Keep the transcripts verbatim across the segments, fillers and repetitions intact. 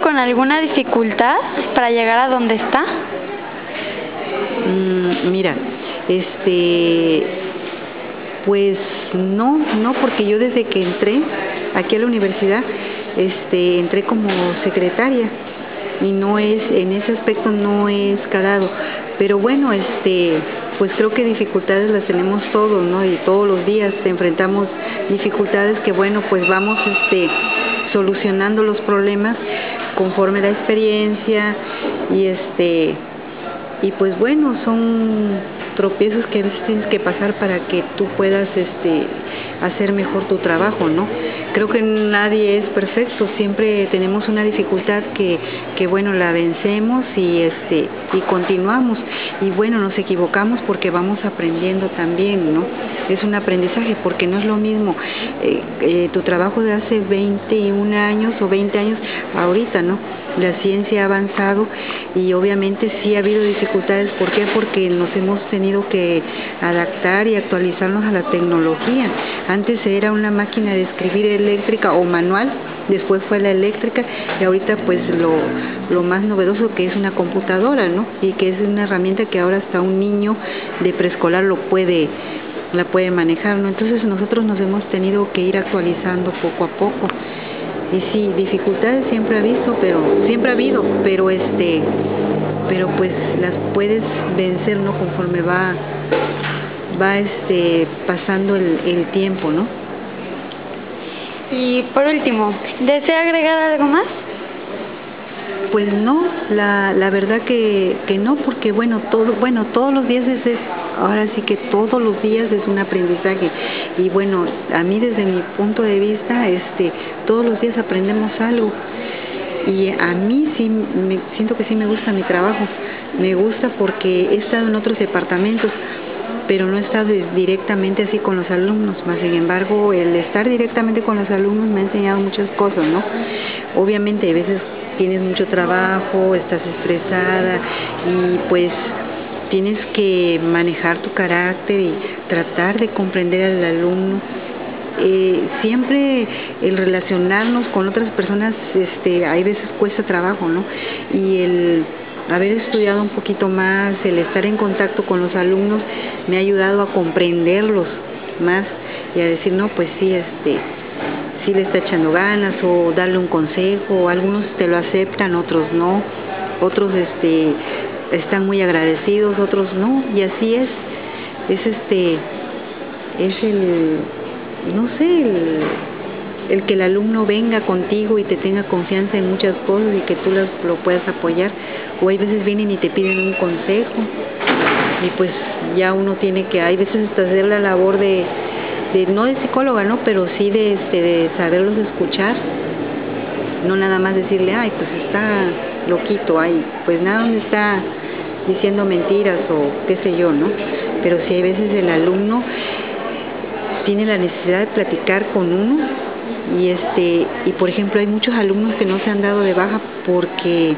con alguna dificultad para llegar a donde está? Mm, mira, este, pues no, no, porque yo desde que entré aquí a la universidad, este, entré como secretaria y no es, en ese aspecto no he escalado, pero bueno, este, pues creo que dificultades las tenemos todos, ¿no? Y todos los días enfrentamos dificultades que, bueno, pues vamos, este, solucionando los problemas conforme la experiencia y este, y pues bueno, son tropiezos que a veces tienes que pasar para que tú puedas este, hacer mejor tu trabajo, ¿no? Creo que nadie es perfecto, siempre tenemos una dificultad que, que bueno, la vencemos y, este, y continuamos. Y bueno, nos equivocamos porque vamos aprendiendo también, ¿no? Es un aprendizaje porque no es lo mismo eh, eh, tu trabajo de hace veintiún años o veinte años ahorita, ¿no? La ciencia ha avanzado y obviamente sí ha habido dificultades. ¿Por qué? Porque nos hemos tenido que adaptar y actualizarnos a la tecnología. Antes era una máquina de escribir eléctrica o manual, después fue la eléctrica y ahorita pues lo, lo más novedoso que es una computadora, ¿no? Y que es una herramienta que ahora hasta un niño de preescolar lo puede, la puede manejar, ¿no? Entonces nosotros nos hemos tenido que ir actualizando poco a poco. Y sí, dificultades siempre ha visto, pero siempre ha habido, pero este, pero pues las puedes vencer, ¿no? Conforme va, va este, pasando el, el tiempo, ¿no? Y por último, ¿desea agregar algo más? Pues no, la, la verdad que, que no, porque bueno, todo, bueno, todos los días es, es, ahora sí que todos los días es un aprendizaje. Y bueno, a mí desde mi punto de vista, este, todos los días aprendemos algo. Y a mí sí, me, siento que sí me gusta mi trabajo. Me gusta porque he estado en otros departamentos, pero no he estado directamente así con los alumnos. Más sin embargo, el estar directamente con los alumnos me ha enseñado muchas cosas, ¿no? Obviamente, a veces tienes mucho trabajo, estás estresada y pues tienes que manejar tu carácter y tratar de comprender al alumno. Eh, siempre el relacionarnos con otras personas, este, hay veces cuesta trabajo, ¿no? Y el haber estudiado un poquito más, el estar en contacto con los alumnos me ha ayudado a comprenderlos más y a decir, no, pues sí, este, sí le está echando ganas o darle un consejo. Algunos te lo aceptan, otros no, otros este, están muy agradecidos, otros no, y así es. Es este, es el, no sé, el, el que el alumno venga contigo y te tenga confianza en muchas cosas y que tú las, lo puedas apoyar. O hay veces vienen y te piden un consejo y pues ya uno tiene que, hay veces hasta hacer la labor de, de no de psicóloga, ¿no? Pero sí de, este, de saberlos escuchar. No nada más decirle, ay, pues está loquito, ay, pues nada, donde está diciendo mentiras o qué sé yo, ¿no? Pero sí hay veces el alumno tiene la necesidad de platicar con uno y este y por ejemplo hay muchos alumnos que no se han dado de baja porque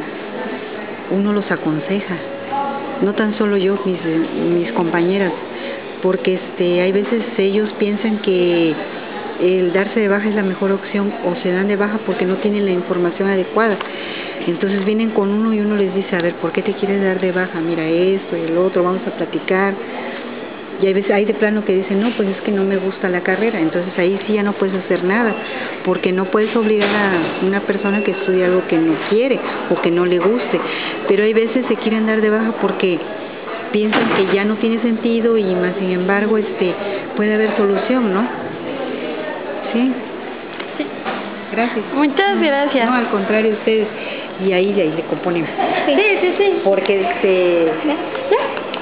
uno los aconseja, no tan solo yo, mis, mis compañeras, porque este hay veces ellos piensan que el darse de baja es la mejor opción o se dan de baja porque no tienen la información adecuada. Entonces vienen con uno y uno les dice, a ver, ¿por qué te quieres dar de baja? Mira esto y el otro, vamos a platicar. Y hay veces hay de plano que dicen, no, pues es que no me gusta la carrera. Entonces ahí sí ya no puedes hacer nada, porque no puedes obligar a una persona que estudie algo que no quiere o que no le guste. Pero hay veces se quieren dar de baja porque piensan que ya no tiene sentido y más sin embargo este, puede haber solución, ¿no? Sí. Sí. Gracias. Muchas gracias. No, al contrario, ustedes. Y ahí, ahí le componemos. Sí, sí, sí. Porque este... ¿Ya?